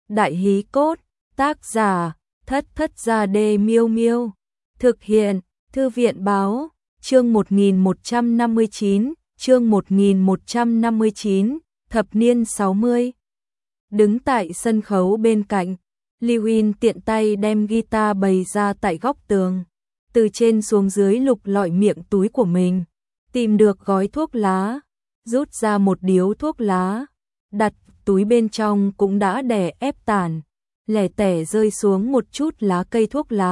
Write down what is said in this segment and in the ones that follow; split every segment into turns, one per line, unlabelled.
Đại hí cốt, tác giả, Thất Thất Gia Đê Miêu Miêu. Thực hiện, Thư viện báo, chương 1159, chương 1159, thập niên 60. Đứng tại sân khấu bên cạnh, Lewin tiện tay đem guitar bày ra tại góc tường. Từ trên xuống dưới lục lọi miệng túi của mình, tìm được gói thuốc lá, rút ra một điếu thuốc lá, đặt túi bên trong cũng đã đè ép tàn, lẻ tẻ rơi xuống một chút lá cây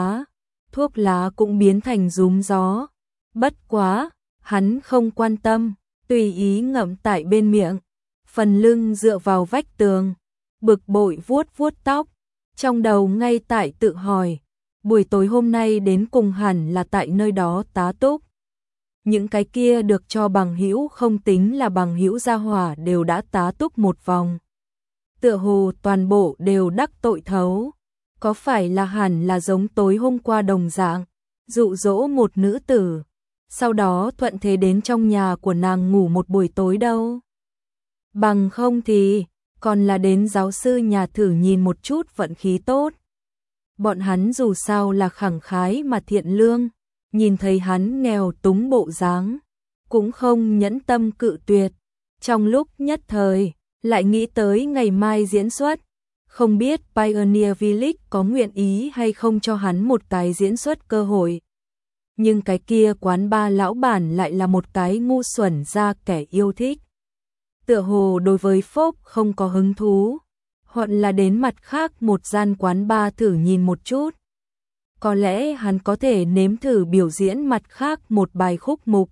thuốc lá cũng biến thành rúm gió. Bất quá, hắn không quan tâm, tùy ý ngậm tại bên miệng, phần lưng dựa vào vách tường, bực bội vuốt vuốt tóc, trong đầu ngay tại tự hỏi, buổi tối hôm nay đến cùng hẳn là tại nơi đó tá túc. Những cái kia được cho bằng hữu không tính là bằng hữu gia hỏa đều đã tá túc một vòng. Tựa hồ toàn bộ đều đắc tội thấu, có phải là hẳn là giống tối hôm qua đồng dạng, dụ dỗ một nữ tử, sau đó thuận thế đến trong nhà của nàng ngủ một buổi tối đâu. Bằng không thì, còn là đến giáo sư nhà thử nhìn một chút vận khí tốt. Bọn hắn dù sao là khẳng khái mà thiện lương, nhìn thấy hắn nghèo túng bộ dáng, cũng không nhẫn tâm cự tuyệt. Trong lúc nhất thời, lại nghĩ tới ngày mai diễn xuất, không biết Pioneer Village có nguyện ý hay không cho hắn một cái diễn xuất cơ hội. Nhưng cái kia quán ba lão bản lại là một cái ngu xuẩn ra kẻ yêu thích. Tựa hồ đối với Phốc không có hứng thú, hoặc là đến mặt khác một gian quán ba thử nhìn một chút. Có lẽ hắn có thể nếm thử biểu diễn mặt khác một bài khúc mục.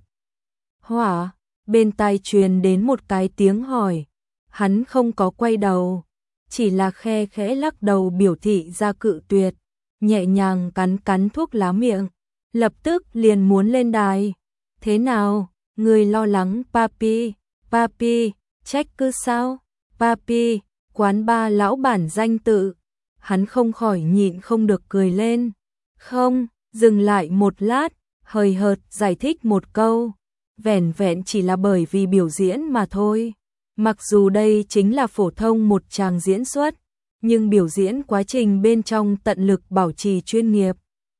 Hỏa, bên tai truyền đến một cái tiếng hỏi, hắn không có quay đầu, chỉ là khe khẽ lắc đầu biểu thị ra cự tuyệt, nhẹ nhàng cắn cắn thuốc lá miệng, lập tức liền muốn lên đài. Thế nào, người lo lắng Papi, Papi, trách cứ sao, Papi, quán ba lão bản danh tự. Hắn không khỏi nhịn không được cười lên. Không, dừng lại một lát, hời hợt giải thích một câu, vẻn vẹn chỉ là bởi vì biểu diễn mà thôi. Mặc dù đây chính là phổ thông một tràng diễn xuất, nhưng biểu diễn quá trình bên trong tận lực bảo trì chuyên nghiệp.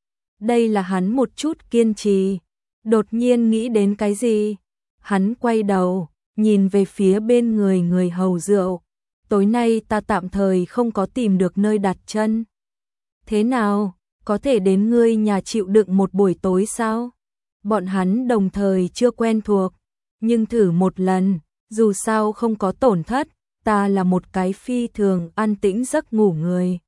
Đây là hắn một chút kiên trì. Đột nhiên nghĩ đến cái gì? Hắn quay đầu, nhìn về phía bên người hầu rượu. Tối nay ta tạm thời không có tìm được nơi đặt chân. Thế nào, có thể đến ngươi nhà chịu đựng một buổi tối sao? Bọn hắn đồng thời chưa quen thuộc, nhưng thử một lần, dù sao không có tổn thất, ta là một cái phi thường an tĩnh giấc ngủ người.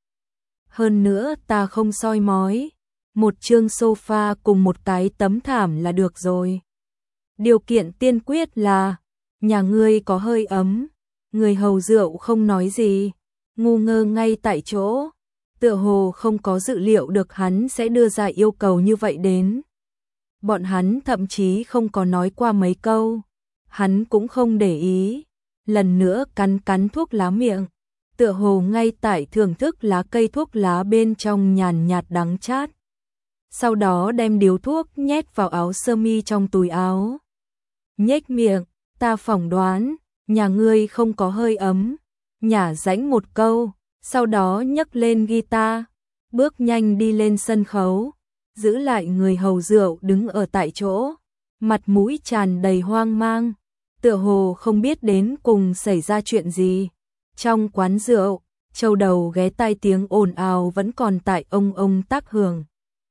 Hơn nữa ta không soi mói, một chương sofa cùng một cái tấm thảm là được rồi. Điều kiện tiên quyết là, nhà ngươi có hơi ấm. Người hầu rượu không nói gì, ngu ngơ ngay tại chỗ, tựa hồ không có dự liệu được hắn sẽ đưa ra yêu cầu như vậy đến. Bọn hắn thậm chí không có nói qua mấy câu, hắn cũng không để ý, lần nữa cắn cắn thuốc lá miệng, tựa hồ ngay tại thưởng thức lá cây thuốc lá bên trong nhàn nhạt đắng chát. Sau đó đem điếu thuốc nhét vào áo sơ mi trong túi áo. Nhếch miệng, ta phỏng đoán, nhà ngươi không có hơi ấm, nhả rãnh một câu, sau đó nhấc lên guitar, bước nhanh đi lên sân khấu, giữ lại người hầu rượu đứng ở tại chỗ, mặt mũi tràn đầy hoang mang, tựa hồ không biết đến cùng xảy ra chuyện gì. Trong quán rượu, châu đầu ghé tai tiếng ồn ào vẫn còn tại ông tác hưởng.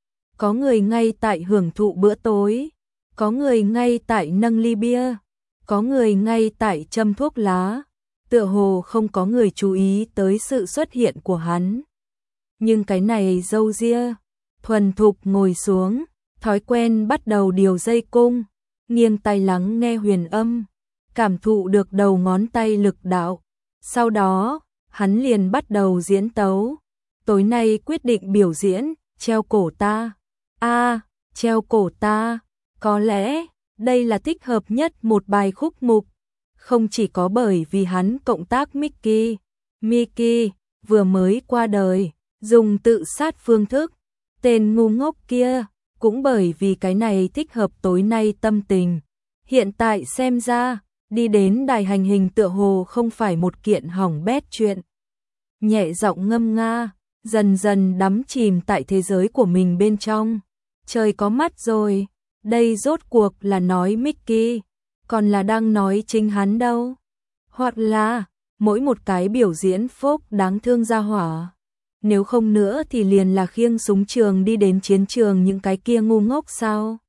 Có người ngay tại hưởng thụ bữa tối, có người ngay tại nâng ly bia, có người ngay tại châm thuốc lá, tựa hồ không có người chú ý tới sự xuất hiện của hắn. Nhưng cái này râu ria, thuần thục ngồi xuống, thói quen bắt đầu điều dây cung, nghiêng tai lắng nghe huyền âm, cảm thụ được đầu ngón tay lực đạo. Sau đó, hắn liền bắt đầu diễn tấu. Tối nay quyết định biểu diễn, treo cổ ta. Treo cổ ta, có lẽ đây là thích hợp nhất một bài khúc mục, không chỉ có bởi vì hắn cộng tác Mickey vừa mới qua đời, dùng tự sát phương thức, tên ngu ngốc kia, cũng bởi vì cái này thích hợp tối nay tâm tình. Hiện tại xem ra, đi đến đài hành hình tựa hồ không phải một kiện hỏng bét chuyện. nhẹ giọng ngâm nga, dần dần đắm chìm tại thế giới của mình bên trong. Trời có mắt rồi, đây rốt cuộc là nói Mickey, còn là đang nói chính hắn đâu. Hoặc là, mỗi một cái biểu diễn phốc đáng thương ra hỏa. Nếu không nữa thì liền là khiêng súng trường đi đến chiến trường những cái kia ngu ngốc sao.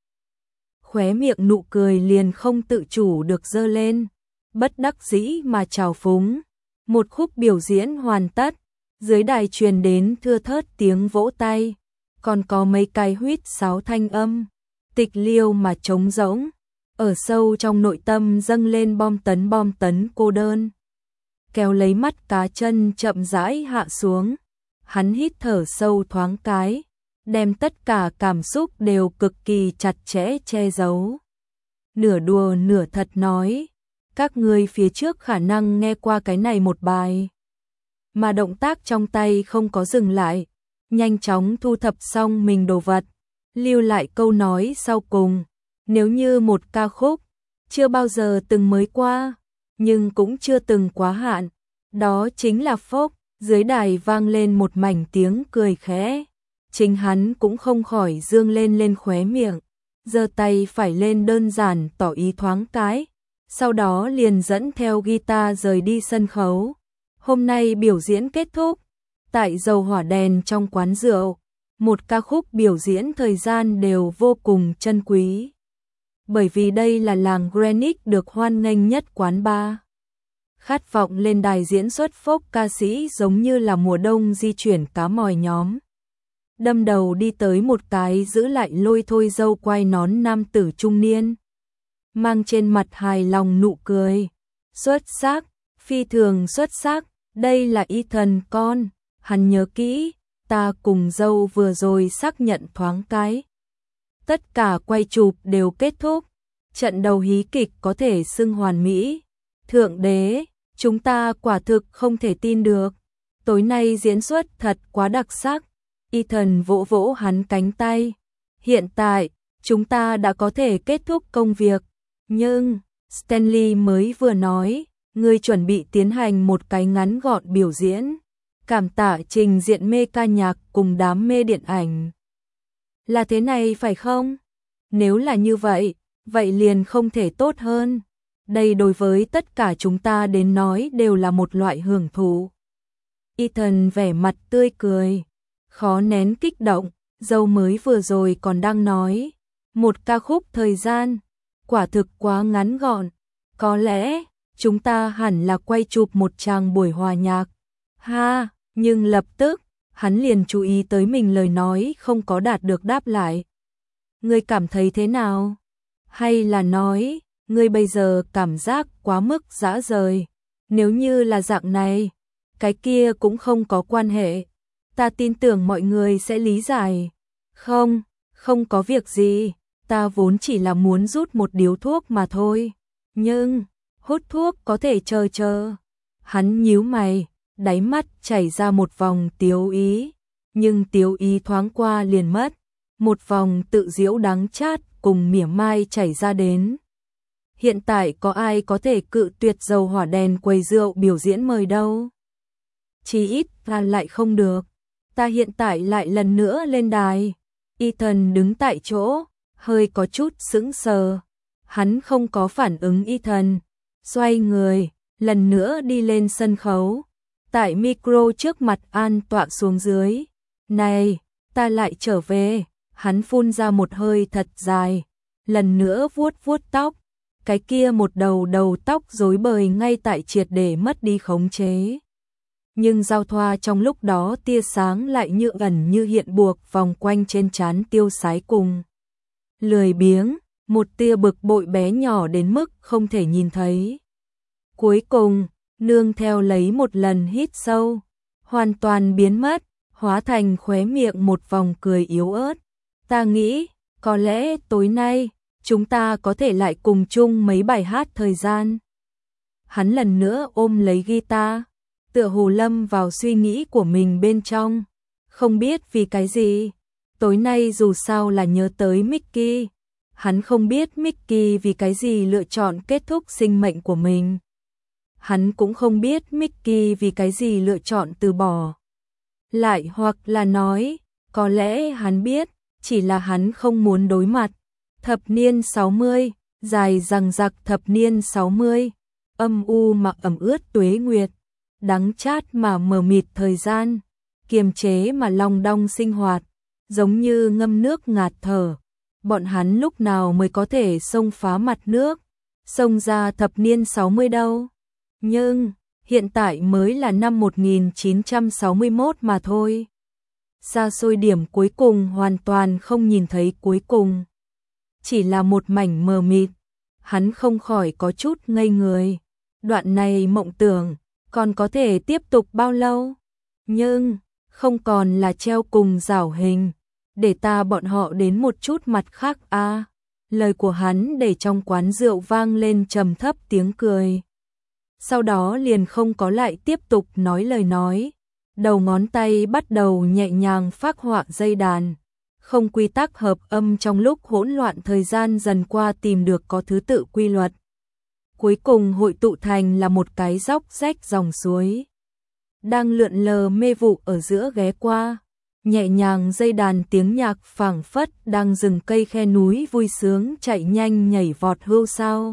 Khóe miệng nụ cười liền không tự chủ được dơ lên, bất đắc dĩ mà trào phúng. Một khúc biểu diễn hoàn tất, dưới đài truyền đến thưa thớt tiếng vỗ tay, còn có mấy cái huýt sáo thanh âm, tịch liêu mà trống rỗng, ở sâu trong nội tâm dâng lên bom tấn cô đơn. Kéo lấy mắt cá chân chậm rãi hạ xuống, hắn hít thở sâu thoáng cái, đem tất cả cảm xúc đều cực kỳ chặt chẽ che giấu. Nửa đùa nửa thật nói, các ngươi phía trước khả năng nghe qua cái này một bài. Mà động tác trong tay không có dừng lại, nhanh chóng thu thập xong mình đồ vật, lưu lại câu nói sau cùng, nếu như một ca khúc, chưa bao giờ từng mới qua, nhưng cũng chưa từng quá hạn, đó chính là phốc. Dưới đài vang lên một mảnh tiếng cười khẽ, chính hắn cũng không khỏi dương lên khóe miệng, giơ tay phải lên đơn giản tỏ ý thoáng cái, sau đó liền dẫn theo guitar rời đi sân khấu. Hôm nay biểu diễn kết thúc, tại dầu hỏa đèn trong quán rượu, một ca khúc biểu diễn thời gian đều vô cùng chân quý. Bởi vì đây là làng Greenwich được hoan nghênh nhất quán bar. Khát vọng lên đài diễn xuất folk ca sĩ giống như là mùa đông di chuyển cá mòi nhóm. Đâm đầu đi tới một cái giữ lại lôi thôi râu quai nón nam tử trung niên. Mang trên mặt hài lòng nụ cười. Xuất sắc, phi thường xuất sắc, đây là Ethan con. Hắn nhớ kỹ, ta cùng dâu vừa rồi xác nhận thoáng cái. Tất cả quay chụp đều kết thúc. Trận đầu hí kịch có thể xưng hoàn mỹ. Thượng đế, chúng ta quả thực không thể tin được. Tối nay diễn xuất thật quá đặc sắc. Ethan vỗ vỗ hắn cánh tay. Hiện tại, chúng ta đã có thể kết thúc công việc. Nhưng, Stanley mới vừa nói, ngươi chuẩn bị tiến hành một cái ngắn gọn biểu diễn. Cảm tạ trình diện mê ca nhạc cùng đám mê điện ảnh. Là thế này phải không? Nếu là như vậy, vậy liền không thể tốt hơn. Đây đối với tất cả chúng ta đến nói đều là một loại hưởng thụ. Ethan vẻ mặt tươi cười, khó nén kích động, dâu mới vừa rồi còn đang nói. Một ca khúc thời gian, quả thực quá ngắn gọn. Có lẽ, chúng ta hẳn là quay chụp một tràng buổi hòa nhạc. Ha, nhưng lập tức, hắn liền chú ý tới mình lời nói không có đạt được đáp lại. Ngươi cảm thấy thế nào? Hay là nói, ngươi bây giờ cảm giác quá mức dã rời? Nếu như là dạng này, cái kia cũng không có quan hệ. Ta tin tưởng mọi người sẽ lý giải. Không, không có việc gì, ta vốn chỉ là muốn rút một điếu thuốc mà thôi. Nhưng, hút thuốc có thể chờ. Hắn nhíu mày, đáy mắt chảy ra một vòng tiếu ý. Nhưng tiếu ý thoáng qua liền mất. Một vòng tự giễu đắng chát cùng mỉa mai chảy ra đến. Hiện tại có ai có thể cự tuyệt dầu hỏa đèn quầy rượu biểu diễn mời đâu? Chỉ ít ta lại không được. Ta hiện tại lại lần nữa lên đài. Ethan đứng tại chỗ, hơi có chút sững sờ. Hắn không có phản ứng Ethan. Xoay người, lần nữa đi lên sân khấu. Tại micro trước mặt an tọa xuống dưới. Này, ta lại trở về. Hắn phun ra một hơi thật dài. Lần nữa vuốt tóc. Cái kia một đầu tóc rối bời ngay tại triệt để mất đi khống chế. Nhưng giao thoa trong lúc đó tia sáng lại như ẩn như hiện buộc vòng quanh trên trán tiêu sái cùng. Lười biếng, một tia bực bội bé nhỏ đến mức không thể nhìn thấy. Cuối cùng, nương theo lấy một lần hít sâu, hoàn toàn biến mất, hóa thành khóe miệng một vòng cười yếu ớt. Ta nghĩ, có lẽ tối nay, chúng ta có thể lại cùng chung mấy bài hát thời gian. Hắn lần nữa ôm lấy guitar, tựa hồ lâm vào suy nghĩ của mình bên trong. Không biết vì cái gì, tối nay dù sao là nhớ tới Mickey. Hắn không biết Mickey vì cái gì lựa chọn kết thúc sinh mệnh của mình. Hắn cũng không biết Mickey vì cái gì lựa chọn từ bỏ. Lại hoặc là nói, có lẽ hắn biết, chỉ là hắn không muốn đối mặt. Thập niên 60, dài dằng dặc thập niên 60, âm u mà ẩm ướt tuế nguyệt, đắng chát mà mờ mịt thời gian, kiềm chế mà long đong sinh hoạt, giống như ngâm nước ngạt thở. Bọn hắn lúc nào mới có thể xông phá mặt nước, xông ra thập niên 60 đâu. Nhưng, hiện tại mới là năm 1961 mà thôi. Xa xôi điểm cuối cùng hoàn toàn không nhìn thấy cuối cùng. Chỉ là một mảnh mờ mịt, hắn không khỏi có chút ngây người. Đoạn này mộng tưởng, còn có thể tiếp tục bao lâu? Nhưng, không còn là treo cùng rảo hình. Để ta bọn họ đến một chút mặt khác a. Lời của hắn để trong quán rượu vang lên trầm thấp tiếng cười. Sau đó liền không có lại tiếp tục nói lời nói. Đầu ngón tay bắt đầu nhẹ nhàng phác họa dây đàn. Không quy tắc hợp âm trong lúc hỗn loạn thời gian dần qua tìm được có thứ tự quy luật. Cuối cùng hội tụ thành là một cái dốc rách dòng suối. Đang lượn lờ mê vụ ở giữa ghé qua. Nhẹ nhàng dây đàn tiếng nhạc phảng phất đang rừng cây khe núi vui sướng chạy nhanh nhảy vọt hưu sao.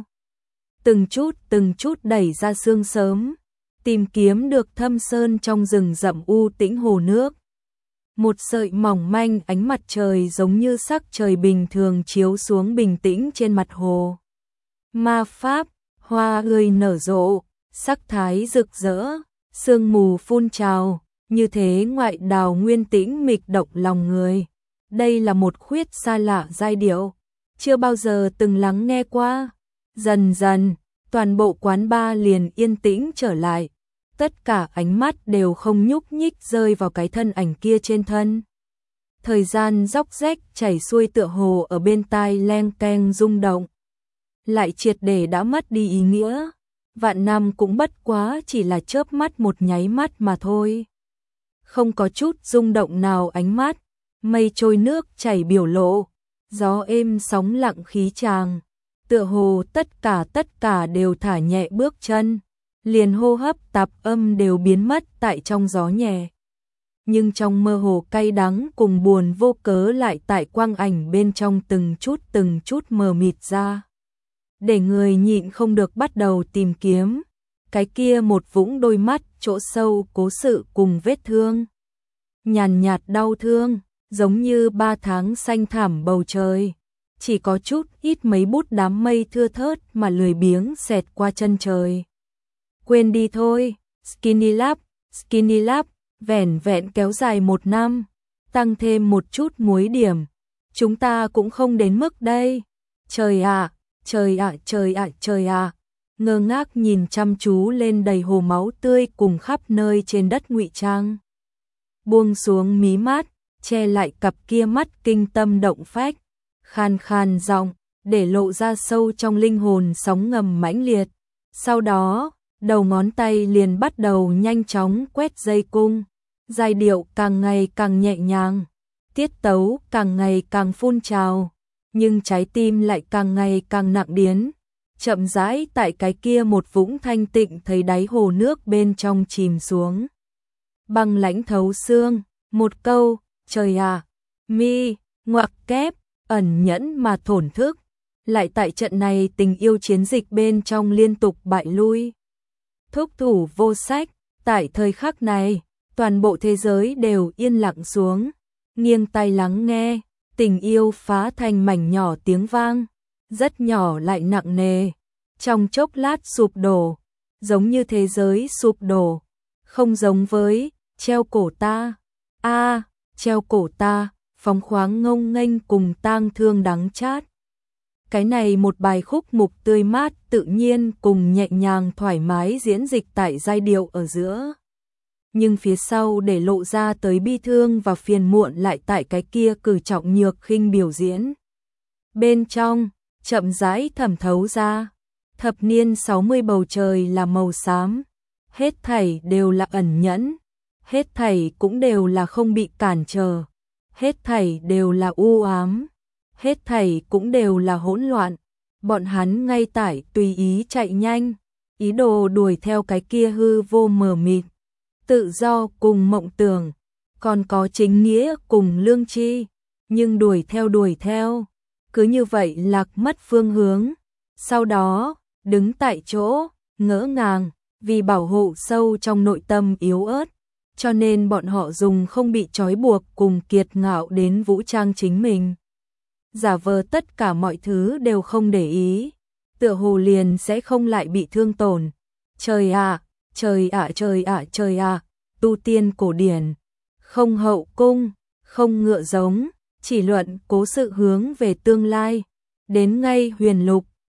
Từng chút đẩy ra sương sớm, tìm kiếm được thâm sơn trong rừng rậm u tĩnh hồ nước. Một sợi mỏng manh ánh mặt trời giống như sắc trời bình thường chiếu xuống bình tĩnh trên mặt hồ. Ma pháp, hoa ươi nở rộ, sắc thái rực rỡ, sương mù phun trào, như thế ngoại đào nguyên tĩnh mịch động lòng người. Đây là một khuyết xa lạ giai điệu, chưa bao giờ từng lắng nghe qua. Dần dần, toàn bộ quán bar liền yên tĩnh trở lại. Tất cả ánh mắt đều không nhúc nhích rơi vào cái thân ảnh kia trên thân. Thời gian róc rách chảy xuôi tựa hồ ở bên tai leng keng rung động. Lại triệt để đã mất đi ý nghĩa. Vạn năm cũng bất quá chỉ là chớp mắt một nháy mắt mà thôi. Không có chút rung động nào ánh mắt. Mây trôi nước chảy biểu lộ. Gió êm sóng lặng khí tràng. Tựa hồ tất cả đều thả nhẹ bước chân. Liền hô hấp tạp âm đều biến mất tại trong gió nhẹ. Nhưng trong mơ hồ cay đắng cùng buồn vô cớ lại tại quang ảnh bên trong từng chút mờ mịt ra. Để người nhịn không được bắt đầu tìm kiếm. Cái kia một vũng đôi mắt chỗ sâu cố sự cùng vết thương. Nhàn nhạt đau thương, giống như 3 tháng xanh thảm bầu trời. Chỉ có chút ít mấy bút đám mây thưa thớt mà lười biếng xẹt qua chân trời. Quên đi thôi, Skinny Lab, vẻn vẹn kéo dài 1 năm, tăng thêm một chút muối điểm. Chúng ta cũng không đến mức đây. Trời ạ, trời ạ. Ngơ ngác nhìn chăm chú lên đầy hồ máu tươi cùng khắp nơi trên đất ngụy trang. Buông xuống mí mắt, che lại cặp kia mắt kinh tâm động phách. Khan khan giọng, để lộ ra sâu trong linh hồn sóng ngầm mãnh liệt. Sau đó, đầu ngón tay liền bắt đầu nhanh chóng quét dây cung. Giai điệu càng ngày càng nhẹ nhàng, tiết tấu càng ngày càng phun trào, nhưng trái tim lại càng ngày càng nặng điến. Chậm rãi tại cái kia một vũng thanh tịnh thấy đáy hồ nước bên trong chìm xuống. Băng lãnh thấu xương, một câu, trời à, mi, ngoặc kép, ẩn nhẫn mà thổn thức. Lại tại trận này tình yêu chiến dịch bên trong liên tục bại lui. Thúc thủ vô sách, tại thời khắc này, toàn bộ thế giới đều yên lặng xuống, nghiêng tai lắng nghe, tình yêu phá thành mảnh nhỏ tiếng vang, rất nhỏ lại nặng nề, trong chốc lát sụp đổ, giống như thế giới sụp đổ, không giống với treo cổ ta, treo cổ ta, phóng khoáng ngông nghênh cùng tang thương đắng chát. Cái này một bài khúc mục tươi mát tự nhiên cùng nhẹ nhàng thoải mái diễn dịch tại giai điệu ở giữa. Nhưng phía sau để lộ ra tới bi thương và phiền muộn lại tại cái kia cử trọng nhược khinh biểu diễn. Bên trong, chậm rãi thẩm thấu ra, thập niên 60 bầu trời là màu xám, hết thảy đều là ẩn nhẫn, hết thảy cũng đều là không bị cản trở, hết thảy đều là u ám. Hết thảy cũng đều là hỗn loạn, bọn hắn ngay tại tùy ý chạy nhanh, ý đồ đuổi theo cái kia hư vô mờ mịt, tự do cùng mộng tưởng, còn có chính nghĩa cùng lương tri, nhưng đuổi theo, cứ như vậy lạc mất phương hướng, sau đó, đứng tại chỗ, ngỡ ngàng, vì bảo hộ sâu trong nội tâm yếu ớt, cho nên bọn họ dùng không bị trói buộc cùng kiệt ngạo đến vũ trang chính mình. Giả vờ tất cả mọi thứ đều không để ý, tựa hồ liền sẽ không lại bị thương tổn. Trời ạ, trời ạ, trời ạ, trời ạ, tu tiên cổ điển, không hậu cung, không ngựa giống, chỉ luận cố sự hướng về tương lai. Đến ngay huyền lục,